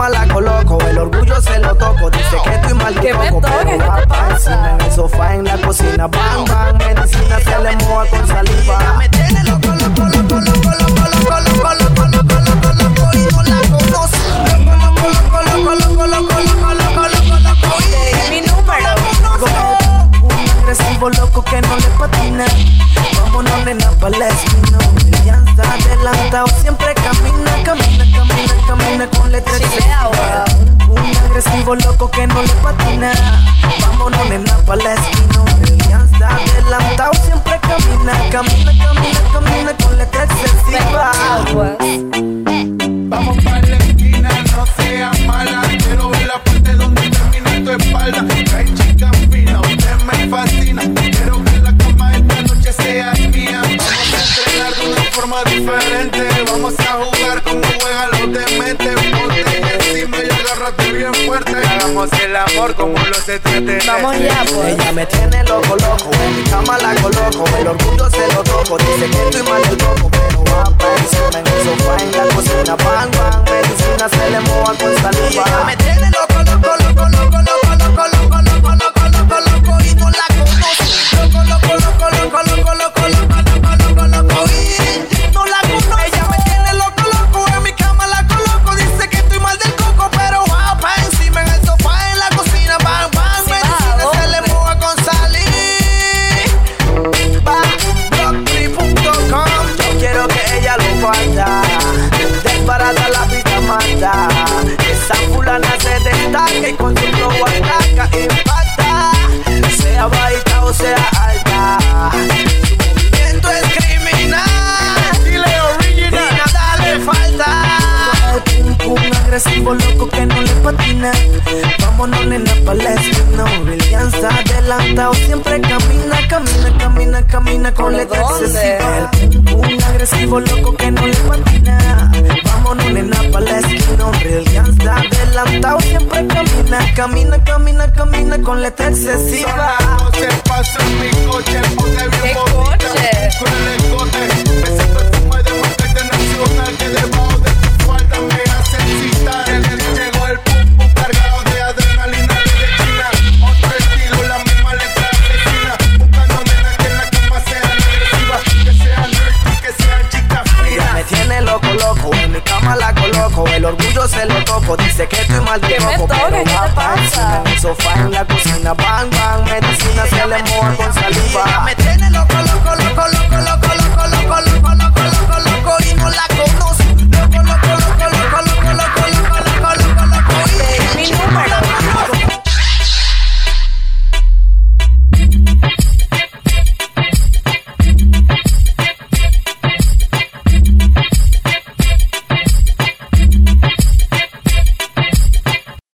cama la coloco, el orgullo se lo toco. Dice que estoy mal de coco, pero va pa' encima en el sofá, en la cocina. Bang, bang, medicina se le moja con saliva. Ella me tiene loco, loco, loco, loco, loco, loco, loco, loco, loco, loco, loco, y no la conozco. Loco, loco, loco, loco, loco, loco, loco, loco, loco, loco, y mi número. Un agresivo loco que no le patina. Vámonos nena pa' la esquina. Ya está adelantado, siempre camina, camina, camina, camina con letra excesiva. Un agresivo loco que no le patina. Vámonos nena pa' la esquina. Ya está adelantado, siempre camina, camina, camina, camina con letra excesiva. Vamos pa' la esquina, no seas mala. Quiero ver la parte donde termina tu espalda. Ay, chica fina, usted me fascina. Quiero que la cama esta noche sea mía. Vamos a entrenar de una forma diferente. Vamos a jugar como juegan los dementes. Ponte encima y agárrate bien fuerte. Hagamos el amor como los extraterrestres. Vamos ya, pues. Ella me tiene loco, loco. En mi cama la coloco. El orgullo se lo toco. Dice que estoy mal del coco, pero va pa' encima en el sofá, en la cocina. Bang, bang, medicina se le moja con saliva. Ella me tiene loco, loco, loco, loco, loco, loco, loco, loco, loco, loco, loco, y no la conozco. Loco, loco, loco, loco, loco, loco, loco, loco, loco, loco, y no la conozco. Ella me tiene loco, loco. En mi cama la coloco. Dice que estoy mal del coco, pero va pa' encima en el sofá, en la cocina. Bang, bang, medicina se le moja con salir. Rocktree.com. Yo quiero que ella lo falta. Desbarata la vida mata. Esa fulana se destaca y con su flow ataca, impacta. Sea bajita o sea alta, su movimiento es criminal. Dile original. Y nada le falta. Un agresivo loco que no le patina. Vámonos nena pa' la esquina. William está adelantado, siempre camina, camina, camina, camina con letra excesiva. Un agresivo loco que no le patina. Vámonos nena pa' la esquina. William está adelantado, siempre camina, camina, camina, camina con letra excesiva. No se pasa en mi coche, ponte bien ¿Qué bonita, coche? con el escote. Ese perfume de marca internacional que debajo de tu falda me hace excitar. Llegó el pum pum cargado de adrenalina desde China. Otro estilo, la misma letra asesina. Buscando nenas que en la cama sean agresivas, que sean nerdy, que sean chicas Ella me finas. tiene loco, loco, en mi cama la coloco. El orgullo se lo toco, dice que estoy mal de ¿Qué me coco, toques? pero ¿Qué va te pa' pasa? encima en el sofá, en la cocina. Bang, bang, medicina se le moja con saliva. Ella me tiene